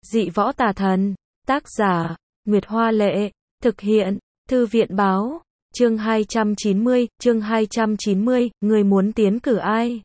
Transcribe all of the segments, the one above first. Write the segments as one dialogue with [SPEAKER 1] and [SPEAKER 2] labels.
[SPEAKER 1] Dị võ tà thần. Tác giả, Nguyệt Hoa Lệ. Thực hiện, Thư viện Báo. Chương 290, người muốn tiến cử ai?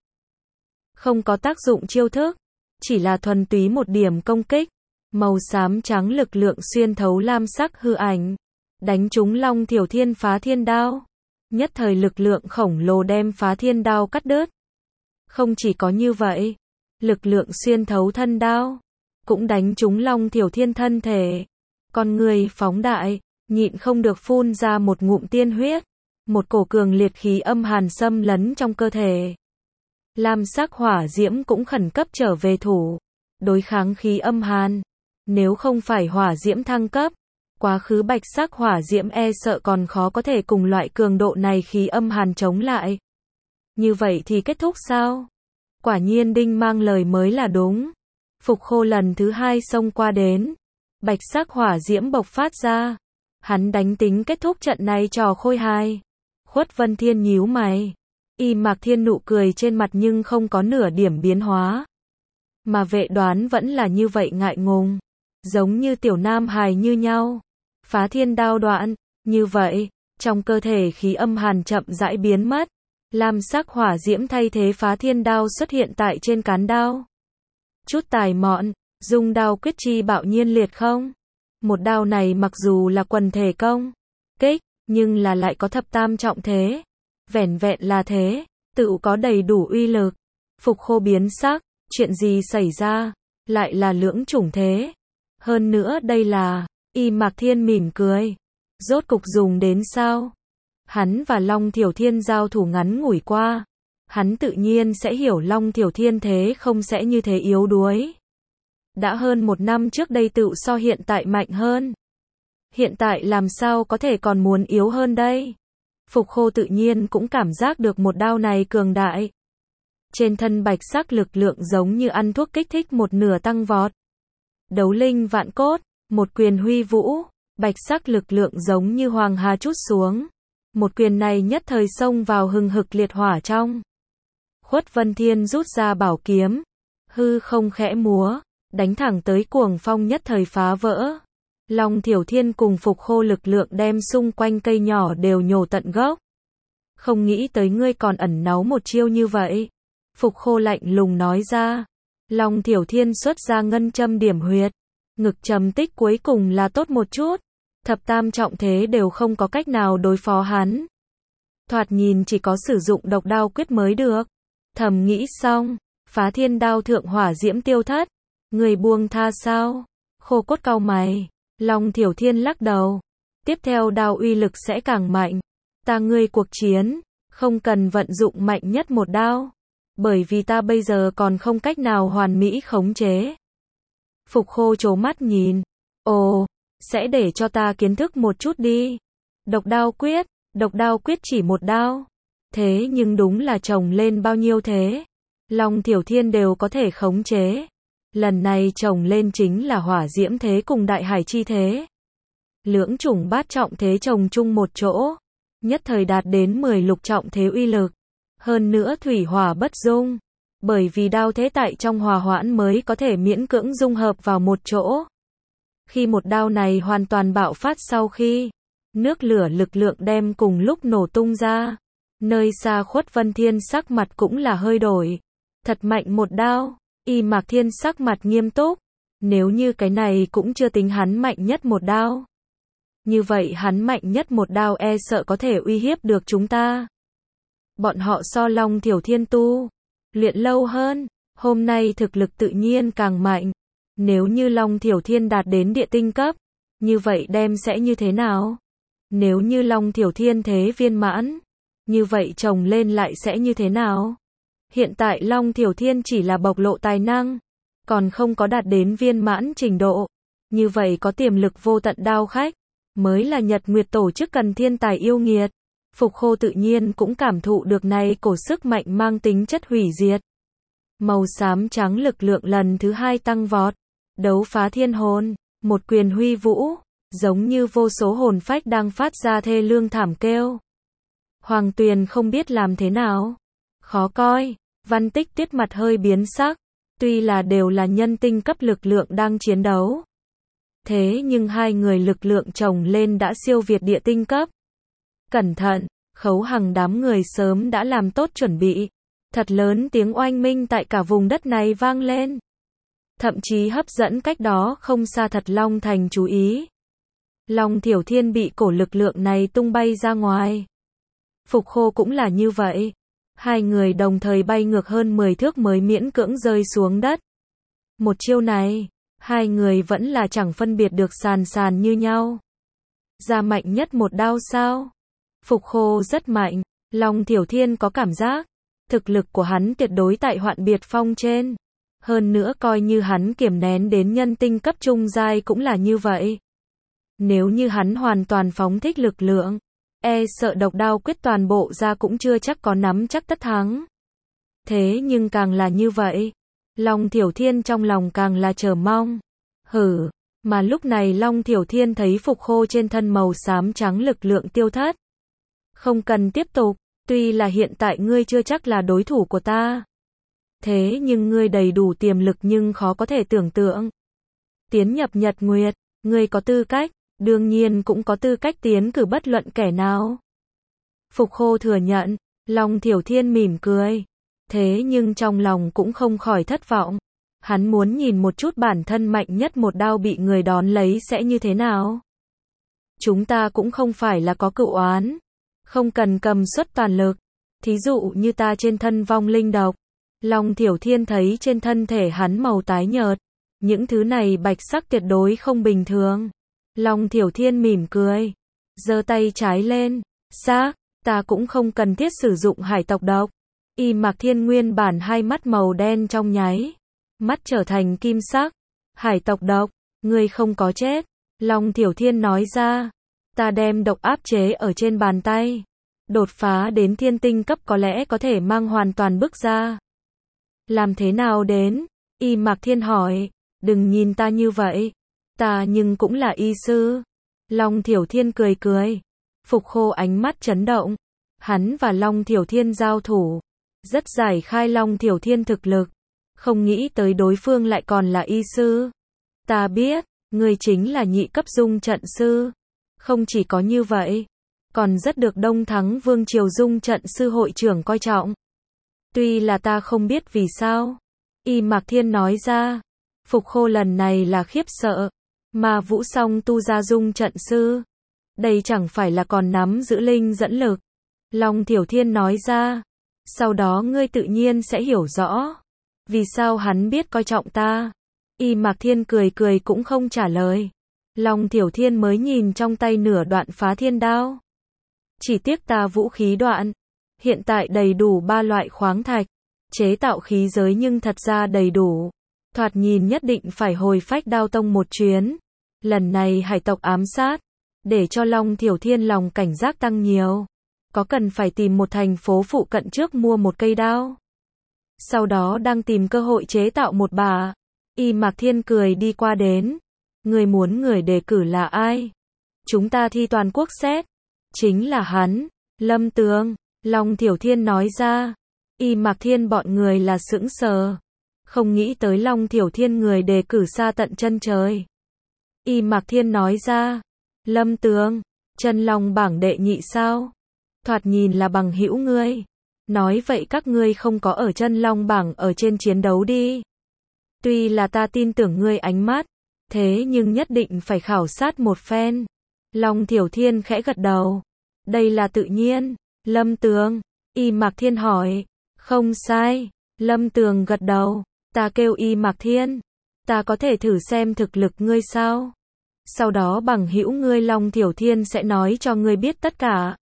[SPEAKER 1] Không có tác dụng chiêu thức, chỉ là thuần túy một điểm công kích. Màu xám trắng lực lượng xuyên thấu lam sắc hư ảnh, đánh trúng Long Thiểu Thiên phá thiên đao. Nhất thời lực lượng khổng lồ đem phá thiên đao cắt đứt. Không chỉ có như vậy, lực lượng xuyên thấu thân đao, cũng đánh trúng Long Thiểu Thiên thân thể. Con người phóng đại, nhịn không được phun ra một ngụm tiên huyết. Một cổ cường liệt khí âm hàn xâm lấn trong cơ thể. Lam sắc hỏa diễm cũng khẩn cấp trở về thủ, đối kháng khí âm hàn. Nếu không phải hỏa diễm thăng cấp, quá khứ bạch sắc hỏa diễm e sợ còn khó có thể cùng loại cường độ này khí âm hàn chống lại. Như vậy thì kết thúc sao? Quả nhiên Đinh Mang lời mới là đúng. Phục Khô lần thứ hai xông qua đến, bạch sắc hỏa diễm bộc phát ra. Hắn đánh tính kết thúc trận này trò khôi hài. Khuất Vân Thiên nhíu mày. Y Mạc Thiên nụ cười trên mặt nhưng không có nửa điểm biến hóa. Mà Vệ Đoán vẫn là như vậy ngại ngùng, giống như tiểu nam hài như nhau. Phá thiên đao đoạn, như vậy, trong cơ thể khí âm hàn chậm rãi biến mất. Lam sắc hỏa diễm thay thế phá thiên đao xuất hiện tại trên cán đao. Chút tài mọn, dùng đao quyết chi bạo nhiên liệt không? Một đao này mặc dù là quần thể công kích, nhưng là lại có thập tam trọng thế. Vẻn vẹn là thế, tự có đầy đủ uy lực. Phục Khô biến sắc, chuyện gì xảy ra? Lại là lưỡng chủng thế. Hơn nữa đây là, Y Mạc Thiên mỉm cười. Rốt cục dùng đến sao? Hắn và Long Thiểu Thiên giao thủ ngắn ngủi qua. Hắn tự nhiên sẽ hiểu Long Thiểu Thiên thế không sẽ như thế yếu đuối. Đã hơn một năm trước đây tự so hiện tại mạnh hơn. Hiện tại làm sao có thể còn muốn yếu hơn đây? Phục Khô tự nhiên cũng cảm giác được một đao này cường đại. Trên thân bạch sắc lực lượng giống như ăn thuốc kích thích một nửa tăng vọt. Đấu linh vạn cốt, một quyền huy vũ, bạch sắc lực lượng giống như hoàng hà trút xuống. Một quyền này nhất thời xông vào hừng hực liệt hỏa trong. Khuất Vân Thiên rút ra bảo kiếm, hư không khẽ múa, đánh thẳng tới cuồng phong nhất thời phá vỡ. Long Thiểu Thiên cùng Phục Khô lực lượng đem xung quanh cây nhỏ đều nhổ tận gốc. Không nghĩ tới ngươi còn ẩn náu một chiêu như vậy. Phục Khô lạnh lùng nói ra. Long Thiểu Thiên xuất ra ngân châm điểm huyệt. Ngực trầm tích cuối cùng là tốt một chút. Thập tam trọng thế đều không có cách nào đối phó hắn. Thoạt nhìn chỉ có sử dụng độc đao quyết mới được. Thầm nghĩ xong, phá thiên đao thượng hỏa diễm tiêu thất. Người buông tha sao? Khô cốt cau mày. Long Thiểu Thiên lắc đầu. Tiếp theo đao uy lực sẽ càng mạnh. Ta ngươi cuộc chiến, không cần vận dụng mạnh nhất một đao. Bởi vì ta bây giờ còn không cách nào hoàn mỹ khống chế. Phục Khô trố mắt nhìn. Ồ, sẽ để cho ta kiến thức một chút đi. Độc đao quyết chỉ một đao. Thế nhưng đúng là chồng lên bao nhiêu thế? Long Thiểu Thiên đều có thể khống chế. Lần này chồng lên chính là hỏa diễm thế cùng đại hải chi thế. Lưỡng chủng bát trọng thế chồng chung một chỗ. Nhất thời đạt đến 10 lục trọng thế uy lực. Hơn nữa thủy hỏa bất dung. Bởi vì đao thế tại trong hòa hoãn mới có thể miễn cưỡng dung hợp vào một chỗ. Khi một đao này hoàn toàn bạo phát sau khi, nước lửa lực lượng đem cùng lúc nổ tung ra. Nơi xa Khuất Vân Thiên sắc mặt cũng là hơi đổi. Thật mạnh một đao. Y Mạc Thiên sắc mặt nghiêm túc. Nếu như cái này cũng chưa tính hắn mạnh nhất một đao. Như vậy hắn mạnh nhất một đao e sợ có thể uy hiếp được chúng ta. Bọn họ so Long Thiểu Thiên tu luyện lâu hơn, hôm nay thực lực tự nhiên càng mạnh. Nếu như Long Thiểu Thiên đạt đến địa tinh cấp, như vậy đem sẽ như thế nào? Nếu như Long Thiểu Thiên thế viên mãn, như vậy chồng lên lại sẽ như thế nào? Hiện tại Long Thiểu Thiên chỉ là bộc lộ tài năng, còn không có đạt đến viên mãn trình độ. Như vậy có tiềm lực vô tận đao khách, mới là Nhật Nguyệt tổ chức cần thiên tài yêu nghiệt. Phục Khô tự nhiên cũng cảm thụ được này cổ sức mạnh mang tính chất hủy diệt. Màu xám trắng lực lượng lần thứ hai tăng vọt. Đấu phá thiên hồn, một quyền huy vũ, giống như vô số hồn phách đang phát ra thê lương thảm kêu. Hoàng Tuyền không biết làm thế nào. Khó coi, Văn Tích Tuyết mặt hơi biến sắc. Tuy là đều là nhân tinh cấp lực lượng đang chiến đấu. Thế nhưng hai người lực lượng chồng lên đã siêu việt địa tinh cấp. Cẩn thận, Khấu Hằng đám người sớm đã làm tốt chuẩn bị. Thật lớn tiếng oanh minh tại cả vùng đất này vang lên. Thậm chí hấp dẫn cách đó không xa Thật Long Thành chú ý. Long Thiểu Thiên bị cổ lực lượng này tung bay ra ngoài. Phục Khô cũng là như vậy. Hai người đồng thời bay ngược hơn 10 thước mới miễn cưỡng rơi xuống đất. Một chiêu này, hai người vẫn là chẳng phân biệt được sàn sàn như nhau. Ra mạnh nhất một đao sao? Phục Khô rất mạnh. Long Thiểu Thiên có cảm giác thực lực của hắn tuyệt đối tại Hoạn Biệt Phong trên. Hơn nữa coi như hắn kiềm nén đến nhân tinh cấp trung giai cũng là như vậy. Nếu như hắn hoàn toàn phóng thích lực lượng, e sợ độc đao quyết toàn bộ ra cũng chưa chắc có nắm chắc tất thắng. Thế nhưng càng là như vậy, Long Thiểu Thiên trong lòng càng là chờ mong. Mà lúc này Long Thiểu Thiên thấy Phục Khô trên thân màu xám trắng lực lượng tiêu thất. Không cần tiếp tục, tuy là hiện tại ngươi chưa chắc là đối thủ của ta. Thế nhưng ngươi đầy đủ tiềm lực nhưng khó có thể tưởng tượng. Tiến nhập Nhật Nguyệt, ngươi có tư cách, đương nhiên cũng có tư cách tiến cử bất luận kẻ nào. Phục Khô thừa nhận, Long Thiểu Thiên mỉm cười. Thế nhưng trong lòng cũng không khỏi thất vọng. Hắn muốn nhìn một chút bản thân mạnh nhất một đao bị người đón lấy sẽ như thế nào. Chúng ta cũng không phải là có cựu oán. Không cần cầm suất toàn lực. Thí dụ như ta trên thân vong linh độc. Long Thiểu Thiên thấy trên thân thể hắn màu tái nhợt. Những thứ này bạch sắc tuyệt đối không bình thường. Long Thiểu Thiên mỉm cười. Giơ tay trái lên. Xác, ta cũng không cần thiết sử dụng hải tộc độc. Y Mạc Thiên nguyên bản hai mắt màu đen trong nháy. Mắt trở thành kim sắc. Hải tộc độc, ngươi không có chết. Long Thiểu Thiên nói ra. Ta đem độc áp chế ở trên bàn tay. Đột phá đến thiên tinh cấp có lẽ có thể mang hoàn toàn bước ra. Làm thế nào đến? Y Mạc Thiên hỏi. Đừng nhìn ta như vậy. Ta nhưng cũng là y sư. Long Thiểu Thiên cười cười. Phục Khô ánh mắt chấn động. Hắn và Long Thiểu Thiên giao thủ. Rất giải khai Long Thiểu Thiên thực lực. Không nghĩ tới đối phương lại còn là y sư. Ta biết, ngươi chính là nhị cấp dung trận sư. Không chỉ có như vậy, còn rất được Đông Thắng Vương Triều dung trận sư hội trưởng coi trọng. Tuy là ta không biết vì sao. Y Mạc Thiên nói ra. Phục Khô lần này là khiếp sợ. Mà Vũ Song tu ra dung trận sư. Đây chẳng phải là còn nắm giữ linh dẫn lực. Long Thiểu Thiên nói ra. Sau đó ngươi tự nhiên sẽ hiểu rõ. Vì sao hắn biết coi trọng ta. Y Mạc Thiên cười cười cũng không trả lời. Long Thiểu Thiên mới nhìn trong tay nửa đoạn phá thiên đao. Chỉ tiếc ta vũ khí đoạn. Hiện tại đầy đủ 3 loại khoáng thạch. Chế tạo khí giới nhưng thật ra đầy đủ. Thoạt nhìn nhất định phải hồi phách đao tông một chuyến. Lần này hải tộc ám sát. Để cho Long Thiểu Thiên lòng cảnh giác tăng nhiều. Có cần phải tìm một thành phố phụ cận trước mua một cây đao. Sau đó đang tìm cơ hội chế tạo một bả. Y Mạc Thiên cười đi qua đến. Người muốn người đề cử là ai? Chúng ta thi toàn quốc xét. Chính là hắn, Lâm Tường. Long Thiểu Thiên nói ra. Y Mạc Thiên bọn người là sững sờ. Không nghĩ tới Long Thiểu Thiên người đề cử xa tận chân trời. Y Mạc Thiên nói ra. Lâm Tường, chân long bảng đệ nhị sao? Thoạt nhìn là bằng hữu ngươi. Nói vậy các ngươi không có ở chân long bảng ở trên chiến đấu đi. Tuy là ta tin tưởng ngươi ánh mắt. Thế nhưng nhất định phải khảo sát một phen. Long Thiểu Thiên khẽ gật đầu. Đây là tự nhiên. Lâm Tường. Y Mạc Thiên hỏi. Không sai. Lâm Tường gật đầu. Ta kêu Y Mạc Thiên. Ta có thể thử xem thực lực ngươi sao? Sau đó bằng hữu ngươi Long Thiểu Thiên sẽ nói cho ngươi biết tất cả.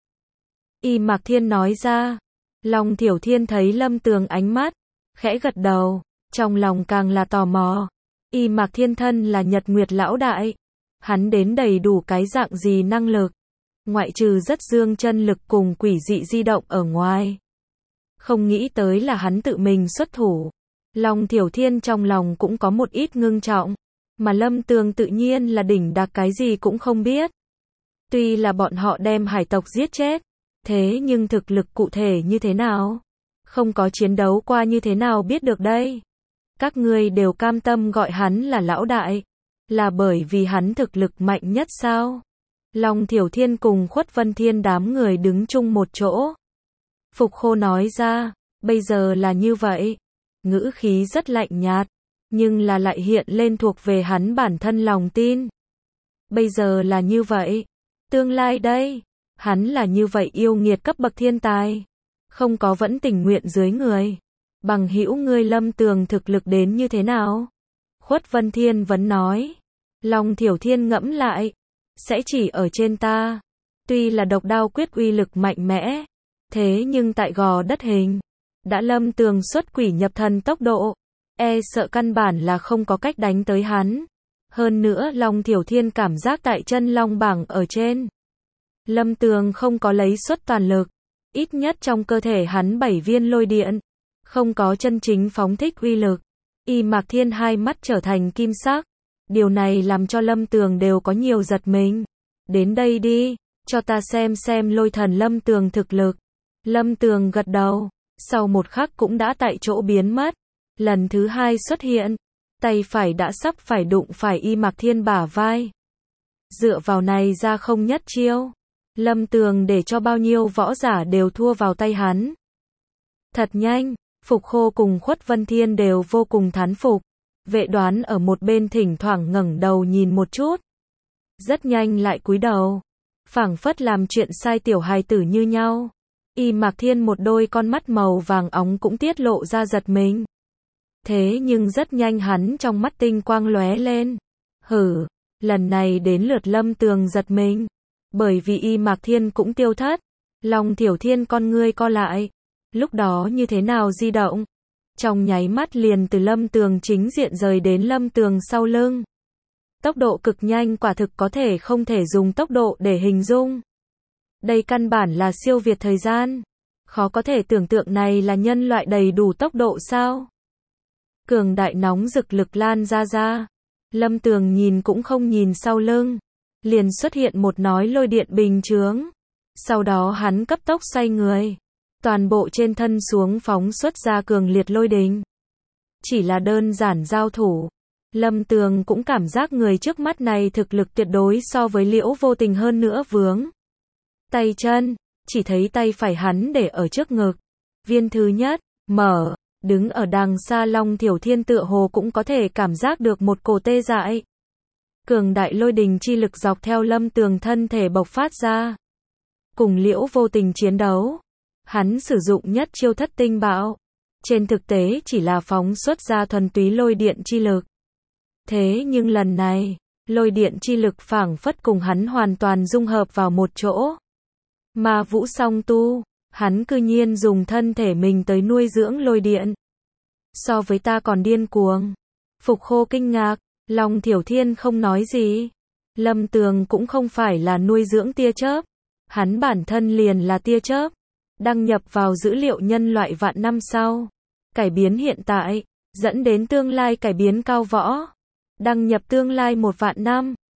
[SPEAKER 1] Y Mạc Thiên nói ra. Long Thiểu Thiên thấy Lâm Tường ánh mắt. Khẽ gật đầu. Trong lòng càng là tò mò. Y Mạc Thiên thân là Nhật Nguyệt lão đại. Hắn đến đầy đủ cái dạng gì năng lực. Ngoại trừ rất dương chân lực cùng quỷ dị di động ở ngoài. Không nghĩ tới là hắn tự mình xuất thủ. Long Thiểu Thiên trong lòng cũng có một ít ngưng trọng. Mà Lâm Tường tự nhiên là đỉnh đạt cái gì cũng không biết. Tuy là bọn họ đem hải tộc giết chết. Thế nhưng thực lực cụ thể như thế nào? Không có chiến đấu qua như thế nào biết được đây? Các ngươi đều cam tâm gọi hắn là lão đại, là bởi vì hắn thực lực mạnh nhất sao? Long Thiểu Thiên cùng Khuất Vân Thiên đám người đứng chung một chỗ. Phục Khô nói ra, bây giờ là như vậy. Ngữ khí rất lạnh nhạt, nhưng là lại hiện lên thuộc về hắn bản thân lòng tin. Bây giờ là như vậy. Tương lai đây, hắn là như vậy yêu nghiệt cấp bậc thiên tài. Không có vẫn tình nguyện dưới người. Bằng hữu ngươi Lâm Tường thực lực đến như thế nào? Khuất Vân Thiên vẫn nói. Long Thiểu Thiên ngẫm lại. Sẽ chỉ ở trên ta. Tuy là độc đao quyết uy lực mạnh mẽ. Thế nhưng tại gò đất hình. Đã Lâm Tường xuất quỷ nhập thần tốc độ. E sợ căn bản là không có cách đánh tới hắn. Hơn nữa Long Thiểu Thiên cảm giác tại chân long bảng ở trên. Lâm Tường không có lấy xuất toàn lực. Ít nhất trong cơ thể hắn 7 viên lôi điện. Không có chân chính phóng thích uy lực. Y Mạc Thiên hai mắt trở thành kim sắc. Điều này làm cho Lâm Tường đều có nhiều giật mình. Đến đây đi, cho ta xem lôi thần Lâm Tường thực lực. Lâm Tường gật đầu. Sau một khắc cũng đã tại chỗ biến mất. Lần thứ hai xuất hiện. Tay phải đã sắp phải đụng phải Y Mạc Thiên bả vai. Dựa vào này ra không nhất chiêu. Lâm Tường để cho bao nhiêu võ giả đều thua vào tay hắn. Thật nhanh, Phục Khô cùng Khuất Vân Thiên đều vô cùng thán phục. Vệ Đoán ở một bên thỉnh thoảng ngẩng đầu nhìn một chút. Rất nhanh lại cúi đầu. Phảng phất làm chuyện sai tiểu hài tử như nhau. Y Mạc Thiên một đôi con mắt màu vàng óng cũng tiết lộ ra giật mình. Thế nhưng rất nhanh hắn trong mắt tinh quang lóe lên. Hử, lần này đến lượt Lâm Tường giật mình. Bởi vì Y Mạc Thiên cũng tiêu thất. Long Thiểu Thiên con ngươi co lại. Lúc đó như thế nào di động? Trong nháy mắt liền từ Lâm Tường chính diện rời đến Lâm Tường sau lưng. Tốc độ cực nhanh quả thực có thể không thể dùng tốc độ để hình dung. Đây căn bản là siêu việt thời gian. Khó có thể tưởng tượng này là nhân loại đầy đủ tốc độ sao? Cường đại nóng rực lực lan ra. Lâm Tường nhìn cũng không nhìn sau lưng. Liền xuất hiện một nói lôi điện bình chướng. Sau đó hắn cấp tốc xoay người. Toàn bộ trên thân xuống phóng xuất ra cường liệt lôi đình. Chỉ là đơn giản giao thủ. Lâm Tường cũng cảm giác người trước mắt này thực lực tuyệt đối so với Liễu Vô Tình hơn nữa vướng. Tay chân, chỉ thấy tay phải hắn để ở trước ngực. Viên thứ nhất, mở, đứng ở đằng xa Long Thiểu Thiên tựa hồ cũng có thể cảm giác được một cổ tê dại. Cường đại lôi đình chi lực dọc theo Lâm Tường thân thể bộc phát ra. Cùng Liễu Vô Tình chiến đấu. Hắn sử dụng nhất chiêu thất tinh bạo. Trên thực tế chỉ là phóng xuất ra thuần túy lôi điện chi lực. Thế nhưng lần này, lôi điện chi lực phảng phất cùng hắn hoàn toàn dung hợp vào một chỗ. Mà Vũ Song Tu, hắn cư nhiên dùng thân thể mình tới nuôi dưỡng lôi điện. So với ta còn điên cuồng. Phục Khô kinh ngạc, Long Thiểu Thiên không nói gì. Lâm Tường cũng không phải là nuôi dưỡng tia chớp. Hắn bản thân liền là tia chớp. Đăng nhập vào dữ liệu nhân loại vạn năm sau. Cải biến hiện tại, dẫn đến tương lai cải biến cao võ. Đăng nhập tương lai 1 vạn năm.